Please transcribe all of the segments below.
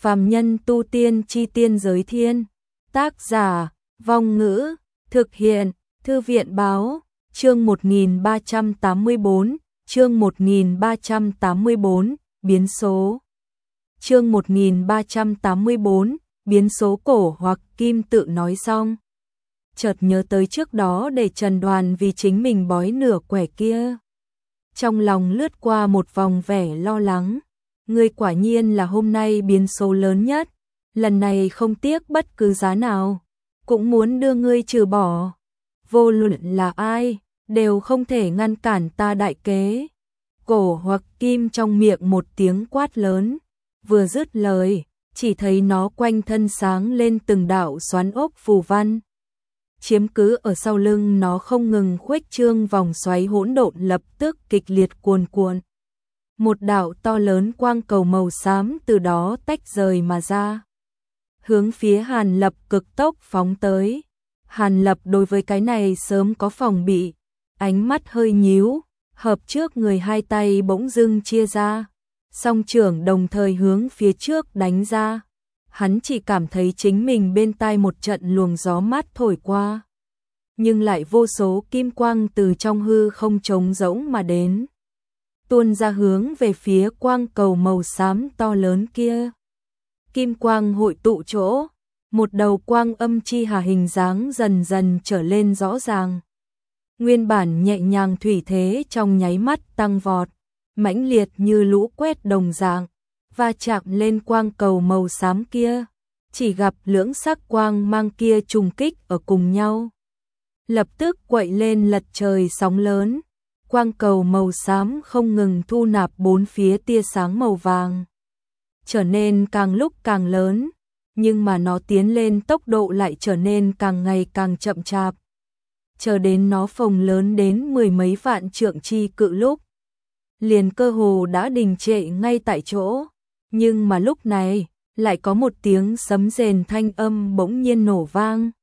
Phàm nhân tu tiên chi tiên giới thiên. Tác giả, Vong Ngữ, thực hiện, Thư viện Báo, chương 1384, chương 1384, biến số. Chương 1384, biến số cổ hoặc kim tự nói xong. Chợt nhớ tới trước đó để Trần Đoàn vì chính mình bói nửa quẻ kia. Trong lòng lướt qua một vòng vẻ lo lắng. Ngươi quả nhiên là hôm nay biến số lớn nhất. Lần này không tiếc bất cứ giá nào. Cũng muốn đưa ngươi trừ bỏ. Vô luận là ai, đều không thể ngăn cản ta đại kế. Cổ hoặc kim trong miệng một tiếng quát lớn. Vừa dứt lời, chỉ thấy nó quanh thân sáng lên từng đạo xoắn ốc phù văn. Chiếm cứ ở sau lưng nó không ngừng khuếch trương, vòng xoáy hỗn độn lập tức kịch liệt cuồn cuộn. Một đạo to lớn quang cầu màu xám từ đó tách rời mà ra. Hướng phía Hàn Lập cực tốc phóng tới. Hàn Lập đối với cái này sớm có phòng bị. Ánh mắt hơi nhíu, hợp trước người hai tay bỗng dưng chia ra. Song trưởng đồng thời hướng phía trước đánh ra. Hắn chỉ cảm thấy chính mình bên tai một trận luồng gió mát thổi qua. Nhưng lại vô số kim quang từ trong hư không trống rỗng mà đến. Tuôn ra hướng về phía quang cầu màu xám to lớn kia. Kim quang hội tụ chỗ, một đầu quang âm chi hà hình dáng dần dần trở lên rõ ràng. Nguyên bản nhẹ nhàng thủy thế trong nháy mắt tăng vọt, mãnh liệt như lũ quét đồng dạng, va chạm lên quang cầu màu xám kia. Chỉ gặp lưỡng sắc quang mang kia trùng kích ở cùng nhau. Lập tức quậy lên lật trời sóng lớn. Quang cầu màu xám không ngừng thu nạp bốn phía tia sáng màu vàng. Trở nên càng lúc càng lớn, nhưng mà nó tiến lên tốc độ lại trở nên càng ngày càng chậm chạp. Chờ đến nó phồng lớn đến mười mấy vạn trượng chi cự lúc, liền cơ hồ đã đình trệ ngay tại chỗ. Nhưng mà lúc này, lại có một tiếng sấm rền thanh âm bỗng nhiên nổ vang.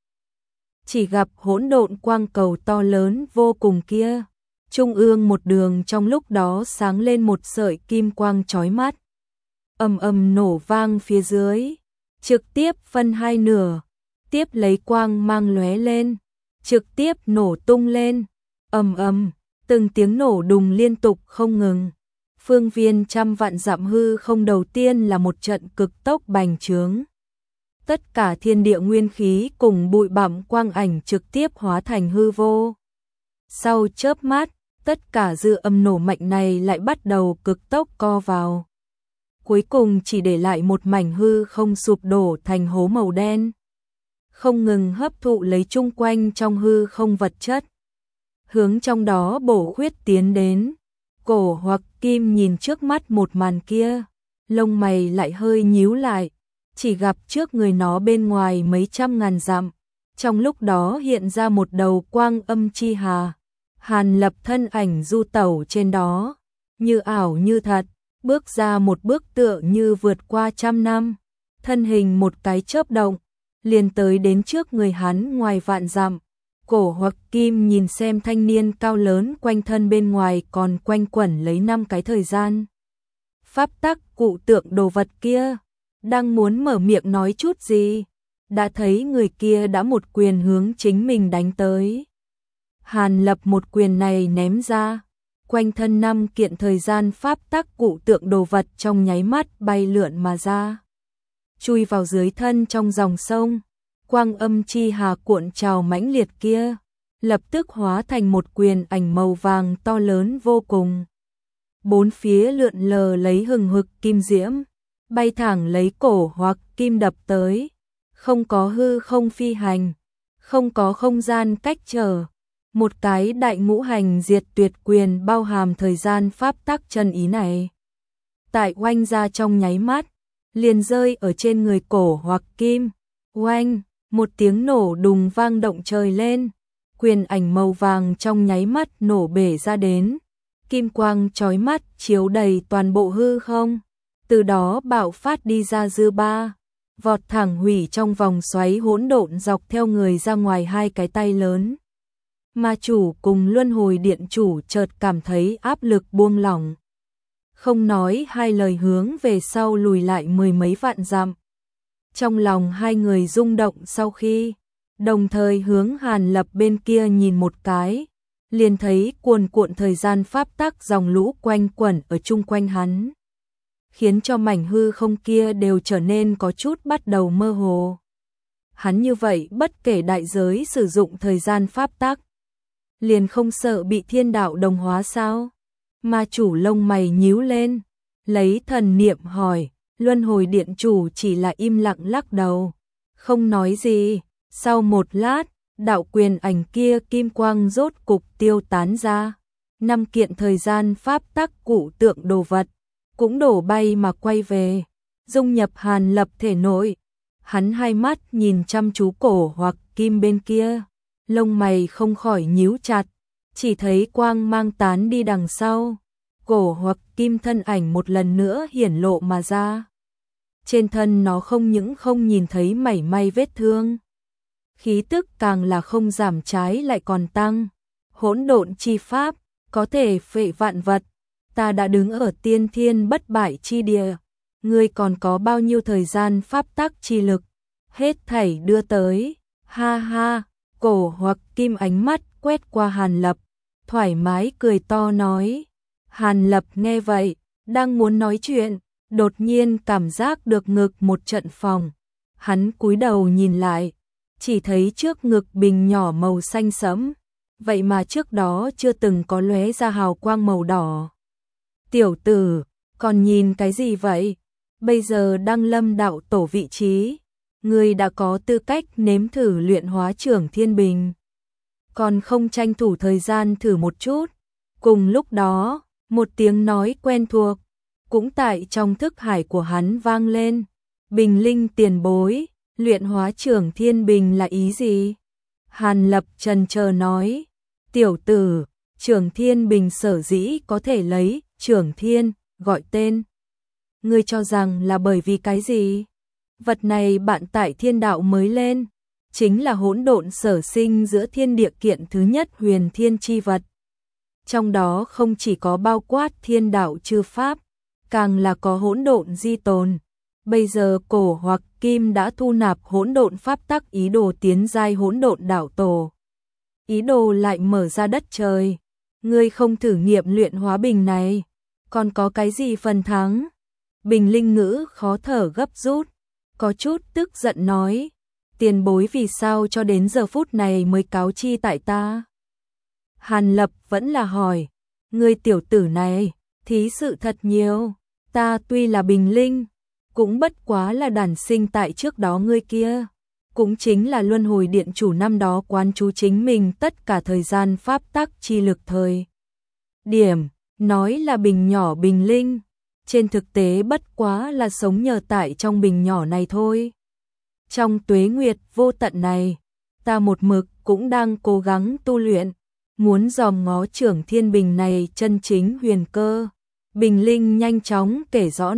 Chỉ gặp hỗn độn quang cầu to lớn vô cùng kia. Trung ương một đường trong lúc đó sáng lên một sợi kim quang chói mắt. Ầm ầm nổ vang phía dưới, trực tiếp phân hai nửa, tiếp lấy quang mang lóe lên, trực tiếp nổ tung lên. Ầm ầm, từng tiếng nổ đùng liên tục không ngừng. Phương viên trăm vạn dặm hư không đầu tiên là một trận cực tốc bành trướng. Tất cả thiên địa nguyên khí cùng bụi bặm quang ảnh trực tiếp hóa thành hư vô. Sau chớp mắt, tất cả dư âm nổ mạnh này lại bắt đầu cực tốc co vào. Cuối cùng chỉ để lại một mảnh hư không sụp đổ thành hố màu đen. Không ngừng hấp thụ lấy chung quanh trong hư không vật chất. Hướng trong đó bổ khuyết tiến đến. Cổ hoặc kim nhìn trước mắt một màn kia. Lông mày lại hơi nhíu lại. Chỉ gặp trước người nó bên ngoài mấy trăm ngàn dặm. Trong lúc đó hiện ra một đầu quang âm chi hà. Hàn Lập thân ảnh du tẩu trên đó, như ảo như thật, bước ra một bước tựa như vượt qua trăm năm, thân hình một cái chớp động, liền tới đến trước người hắn ngoài vạn dặm. Cổ hoặc kim nhìn xem thanh niên cao lớn quanh thân bên ngoài còn quanh quẩn lấy 5 cái thời gian. Pháp tắc cụ tượng đồ vật kia, đang muốn mở miệng nói chút gì, đã thấy người kia đã một quyền hướng chính mình đánh tới. Hàn Lập một quyền này ném ra, quanh thân 5 kiện thời gian pháp tắc cụ tượng đồ vật trong nháy mắt bay lượn mà ra. Chui vào dưới thân trong dòng sông, quang âm chi hà cuộn trào mãnh liệt kia, lập tức hóa thành một quyền ảnh màu vàng to lớn vô cùng. Bốn phía lượn lờ lấy hừng hực kim diễm, bay thẳng lấy cổ hoặc kim đập tới, không có hư không phi hành, không có không gian cách trở. Một cái đại ngũ hành diệt tuyệt quyền bao hàm thời gian pháp tắc chân ý này. Tại oanh ra trong nháy mắt, liền rơi ở trên người cổ hoặc kim. Oanh, một tiếng nổ đùng vang động trời lên. Quyền ảnh màu vàng trong nháy mắt nổ bể ra đến. Kim quang chói mắt chiếu đầy toàn bộ hư không. Từ đó bạo phát đi ra dư ba. Vọt thẳng hủy trong vòng xoáy hỗn độn dọc theo người ra ngoài 2 cái tay lớn. Ma chủ cùng luân hồi điện chủ chợt cảm thấy áp lực buông lỏng. không nói hai lời hướng về sau lùi lại mười mấy vạn dặm. Trong lòng hai người rung động sau khi, đồng thời hướng Hàn Lập bên kia nhìn một cái, liền thấy cuồn cuộn thời gian pháp tắc dòng lũ quanh quẩn ở chung quanh hắn, khiến cho mảnh hư không kia đều trở nên có chút bắt đầu mơ hồ. Hắn như vậy bất kể đại giới sử dụng thời gian pháp tắc, liền không sợ bị thiên đạo đồng hóa sao? Ma chủ lông mày nhíu lên, lấy thần niệm hỏi, luân hồi điện chủ chỉ là im lặng lắc đầu, không nói gì. Sau một lát, đạo quyền ảnh kia kim quang rốt cục tiêu tán ra. 5 kiện thời gian pháp tắc cụ tượng đồ vật, cũng đổ bay mà quay về, dung nhập Hàn Lập thể nội. Hắn hai mắt nhìn chăm chú cổ hoặc kim bên kia, lông mày không khỏi nhíu chặt, chỉ thấy quang mang tán đi đằng sau. Cổ hoặc kim thân ảnh một lần nữa hiển lộ mà ra. Trên thân nó không những không nhìn thấy mảy may vết thương, khí tức càng là không giảm trái lại còn tăng. Hỗn độn chi pháp, có thể phệ vạn vật. Ta đã đứng ở tiên thiên bất bại chi địa. Ngươi còn có bao nhiêu thời gian pháp tắc chi lực? Hết thảy đưa tới. Ha ha, cổ hoặc kim ánh mắt quét qua Hàn Lập, thoải mái cười to nói. Hàn Lập nghe vậy, đang muốn nói chuyện, đột nhiên cảm giác được ngực một trận phòng. Hắn cúi đầu nhìn lại, chỉ thấy trước ngực bình nhỏ màu xanh sẫm, vậy mà trước đó chưa từng có lóe ra hào quang màu đỏ. Tiểu tử, còn nhìn cái gì vậy? Bây giờ đang lâm đạo tổ vị trí, ngươi đã có tư cách nếm thử luyện hóa Trưởng Thiên Bình, còn không tranh thủ thời gian thử một chút. Cùng lúc đó, một tiếng nói quen thuộc cũng tại trong thức hải của hắn vang lên. Bình Linh tiền bối, luyện hóa Trưởng Thiên Bình là ý gì? Hàn Lập chần chờ nói, tiểu tử, Trưởng Thiên Bình sở dĩ có thể lấy Trưởng Thiên gọi tên, ngươi cho rằng là bởi vì cái gì? Vật này bạn tại thiên đạo mới lên, chính là hỗn độn sở sinh giữa thiên địa kiện thứ nhất huyền thiên chi vật. Trong đó không chỉ có bao quát thiên đạo chư pháp, càng là có hỗn độn di tồn. Bây giờ cổ hoặc kim đã thu nạp hỗn độn pháp tắc, ý đồ tiến giai hỗn độn đạo tổ. Ý đồ lại mở ra đất trời. Ngươi không thử nghiệm luyện hóa bình này, còn có cái gì phần thắng? Bình Linh ngữ khó thở gấp rút, có chút tức giận nói, tiền bối vì sao cho đến giờ phút này mới cáo chi tại ta? Hàn Lập vẫn là hỏi, ngươi tiểu tử này, thí sự thật nhiều, ta tuy là Bình Linh, cũng bất quá là đản sinh tại trước đó ngươi kia, cũng chính là luân hồi điện chủ năm đó quán chú chính mình tất cả thời gian pháp tắc chi lực thời điểm, nói là bình nhỏ Bình Linh, trên thực tế bất quá là sống nhờ tại trong bình nhỏ này thôi. Trong tuế nguyệt vô tận này, ta một mực cũng đang cố gắng tu luyện, muốn dòm ngó Trưởng Thiên Bình này chân chính huyền cơ. Bình Linh nhanh chóng kể rõ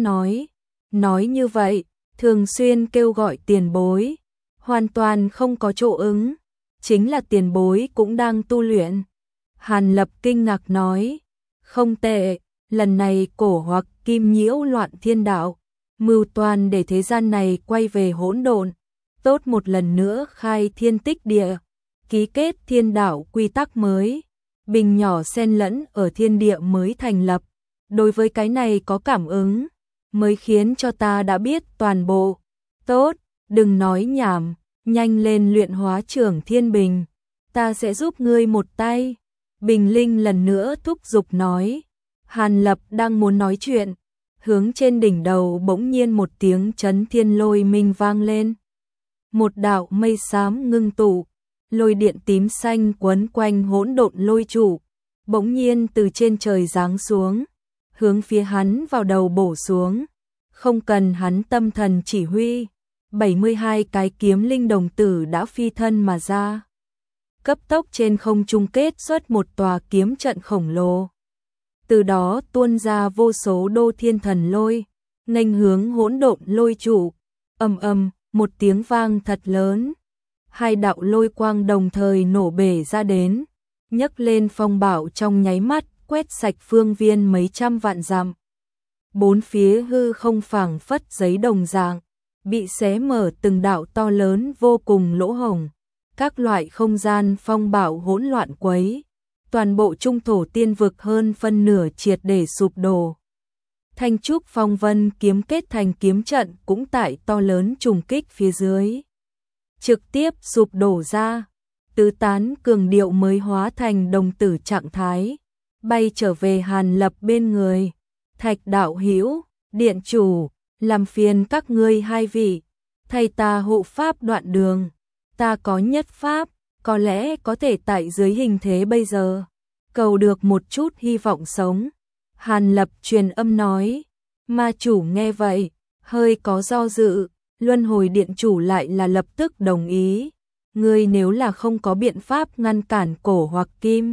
nói như vậy, thường xuyên kêu gọi tiền bối, hoàn toàn không có chỗ ứng, chính là tiền bối cũng đang tu luyện. Hàn Lập kinh ngạc nói, không tệ, lần này cổ hoặc kim nhiễu loạn thiên đạo, mưu toan để thế gian này quay về hỗn độn, tốt một lần nữa khai thiên tích địa, ký kết thiên đạo quy tắc mới, bình nhỏ xen lẫn ở thiên địa mới thành lập. Đối với cái này có cảm ứng, mới khiến cho ta đã biết toàn bộ. Tốt, đừng nói nhảm, nhanh lên luyện hóa Trưởng Thiên Bình, ta sẽ giúp ngươi một tay. Bình Linh lần nữa thúc giục nói. Hàn Lập đang muốn nói chuyện, hướng trên đỉnh đầu bỗng nhiên một tiếng chấn thiên lôi minh vang lên. Một đạo mây xám ngưng tụ, lôi điện tím xanh quấn quanh hỗn độn lôi trụ, bỗng nhiên từ trên trời giáng xuống, hướng phía hắn vào đầu bổ xuống. Không cần hắn tâm thần chỉ huy, 72 cái kiếm linh đồng tử đã phi thân mà ra, cấp tốc trên không trung kết xuất một tòa kiếm trận khổng lồ. Từ đó tuôn ra vô số đô thiên thần lôi, nghênh hướng hỗn độn lôi trụ. Ầm ầm, một tiếng vang thật lớn, hai đạo lôi quang đồng thời nổ bể ra đến, nhấc lên phong bạo trong nháy mắt, quét sạch phương viên mấy trăm vạn dặm. bốn phía hư không phảng phất giấy đồng dạng, bị xé mở từng đạo to lớn vô cùng lỗ hổng, các loại không gian phong bạo hỗn loạn quấy, toàn bộ trung thổ tiên vực hơn phân nửa triệt để sụp đổ. Thanh trúc phong vân kiếm kết thành kiếm trận cũng tại to lớn trùng kích phía dưới, trực tiếp sụp đổ ra, tứ tán cường điệu mới hóa thành đồng tử trạng thái, bay trở về Hàn Lập bên người. Thạch đạo hữu, điện chủ, làm phiền các ngươi hai vị, thay ta hộ pháp đoạn đường, ta có nhất pháp, có lẽ có thể tại dưới hình thế bây giờ, cầu được một chút hy vọng sống. Hàn Lập truyền âm nói, ma chủ nghe vậy, hơi có do dự, luân hồi điện chủ lại là lập tức đồng ý, ngươi nếu là không có biện pháp ngăn cản cổ hoặc kim,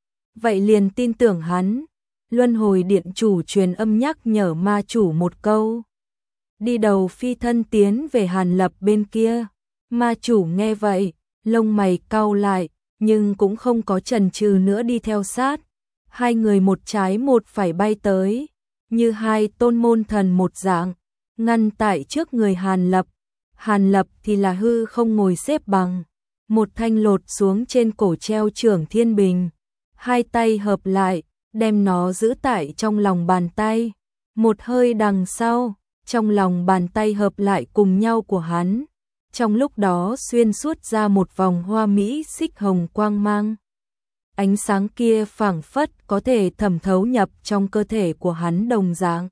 vậy liền tin tưởng hắn. Luân hồi điện chủ truyền âm nhắc nhở ma chủ một câu. Đi đầu phi thân tiến về Hàn Lập bên kia. Ma chủ nghe vậy, lông mày cau lại, nhưng cũng không có chần chừ nữa đi theo sát. Hai người một trái một phải bay tới, như hai tôn môn thần một dạng, ngăn tại trước người Hàn Lập. Hàn Lập thì là hư không ngồi xếp bằng, một thanh lột xuống trên cổ treo Trưởng Thiên Bình, hai tay hợp lại, đem nó giữ tại trong lòng bàn tay, một hơi đằng sau, trong lòng bàn tay hợp lại cùng nhau của hắn, trong lúc đó xuyên suốt ra một vòng hoa mỹ xích hồng quang mang. Ánh sáng kia phảng phất có thể thẩm thấu nhập trong cơ thể của hắn đồng dạng,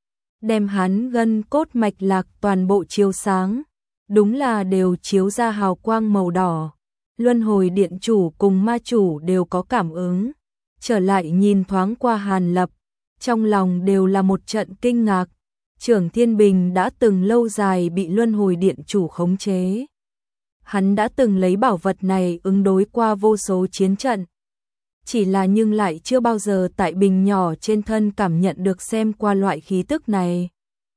đem hắn gân cốt mạch lạc toàn bộ chiếu sáng, đúng là đều chiếu ra hào quang màu đỏ. Luân hồi điện chủ cùng ma chủ đều có cảm ứng, trở lại nhìn thoáng qua Hàn Lập, trong lòng đều là một trận kinh ngạc. Trưởng Thiên Bình đã từng lâu dài bị luân hồi điện chủ khống chế. Hắn đã từng lấy bảo vật này ứng đối qua vô số chiến trận. Chỉ là nhưng lại chưa bao giờ tại bình nhỏ trên thân cảm nhận được xem qua loại khí tức này.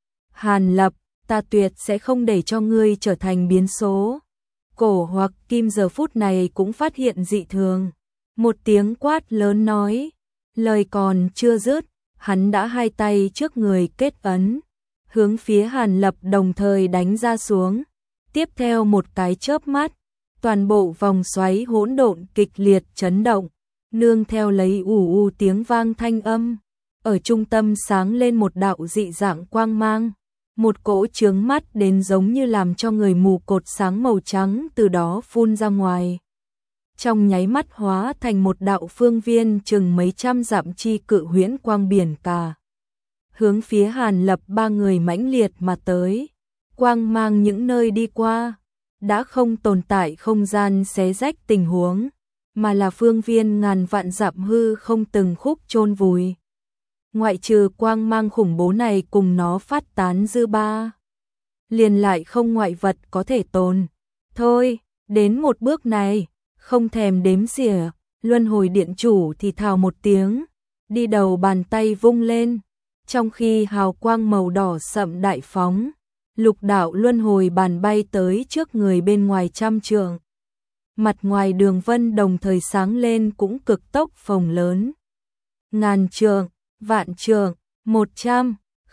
Hàn Lập, ta tuyệt sẽ không để cho ngươi trở thành biến số. Cổ hoặc kim giờ phút này cũng phát hiện dị thường. Một tiếng quát lớn nói, lời còn chưa dứt, hắn đã hai tay trước người kết ấn, hướng phía Hàn Lập đồng thời đánh ra xuống. Tiếp theo một cái chớp mắt, toàn bộ vòng xoáy hỗn độn kịch liệt chấn động, nương theo lấy ù tiếng vang thanh âm, ở trung tâm sáng lên một đạo dị dạng quang mang, một cỗ chướng mắt đến giống như làm cho người mù cột sáng màu trắng từ đó phun ra ngoài. Trong nháy mắt hóa thành một đạo phương viên chừng mấy trăm dặm chi cự huyễn quang biển cả, hướng phía Hàn Lập ba người mãnh liệt mà tới. Quang mang những nơi đi qua, đã không tồn tại không gian xé rách tình huống, mà là phương viên ngàn vạn dặm hư không từng khúc chôn vùi. Ngoại trừ quang mang khủng bố này cùng nó phát tán dư ba, liền lại không ngoại vật có thể tồn. Thôi, đến một bước này, không thèm đếm xỉa, luân hồi điện chủ thì thào một tiếng, đi đầu bàn tay vung lên, trong khi hào quang màu đỏ sậm đại phóng, lục đạo luân hồi bàn bay tới trước người bên ngoài trăm trượng. Mặt ngoài đường vân đồng thời sáng lên cũng cực tốc phồng lớn. Ngàn trượng, vạn trượng, 100,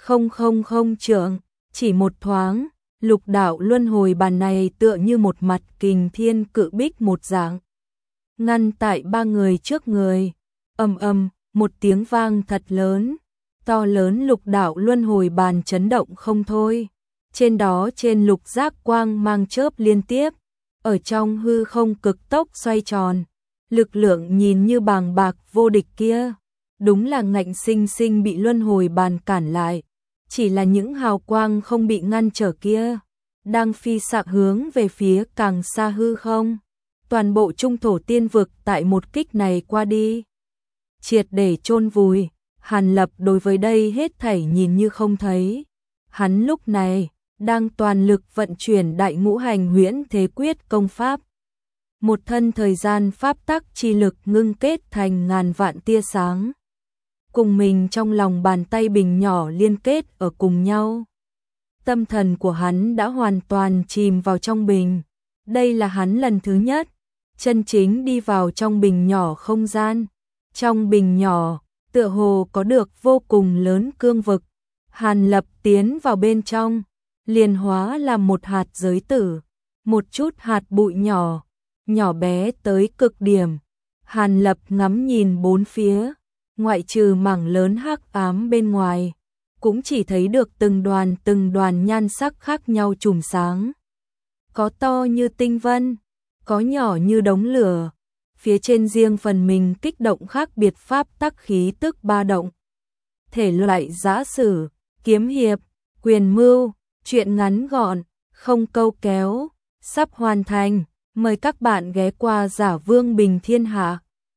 000 trượng, chỉ một thoáng, lục đạo luân hồi bàn này tựa như một mặt kình thiên cự bích một dạng, ngăn tại ba người trước người. Ầm ầm, một tiếng vang thật lớn, to lớn lục đạo luân hồi bàn chấn động không thôi. Trên đó trên lục giác quang mang chớp liên tiếp, ở trong hư không cực tốc xoay tròn, lực lượng nhìn như bàng bạc vô địch kia, đúng là ngạnh sinh sinh bị luân hồi bàn cản lại. Chỉ là những hào quang không bị ngăn trở kia, đang phi xạ hướng về phía càng xa hư không. Toàn bộ trung thổ tiên vực tại một kích này qua đi, triệt để chôn vùi. Hàn Lập đối với đây hết thảy nhìn như không thấy. Hắn lúc này đang toàn lực vận chuyển đại ngũ hành huyễn thế quyết công pháp. Một thân thời gian pháp tắc chi lực ngưng kết thành ngàn vạn tia sáng, cùng mình trong lòng bàn tay bình nhỏ liên kết ở cùng nhau. Tâm thần của hắn đã hoàn toàn chìm vào trong bình. Đây là hắn lần thứ nhất chân chính đi vào trong bình nhỏ không gian. Trong bình nhỏ, tựa hồ có được vô cùng lớn cương vực. Hàn Lập tiến vào bên trong, liền hóa là một hạt giới tử, một chút hạt bụi nhỏ, nhỏ bé tới cực điểm. Hàn Lập ngắm nhìn bốn phía, ngoại trừ mảng lớn hắc ám bên ngoài, cũng chỉ thấy được từng đoàn nhan sắc khác nhau chùm sáng. Có to như tinh vân, có nhỏ như đống lửa, phía trên riêng phần mình kích động khác biệt pháp tắc khí tức ba động. Thể loại giã sử, kiếm hiệp, quyền mưu, truyện ngắn gọn, không câu kéo, sắp hoàn thành, mời các bạn ghé qua Giả Vương Bình Thiên Hạ.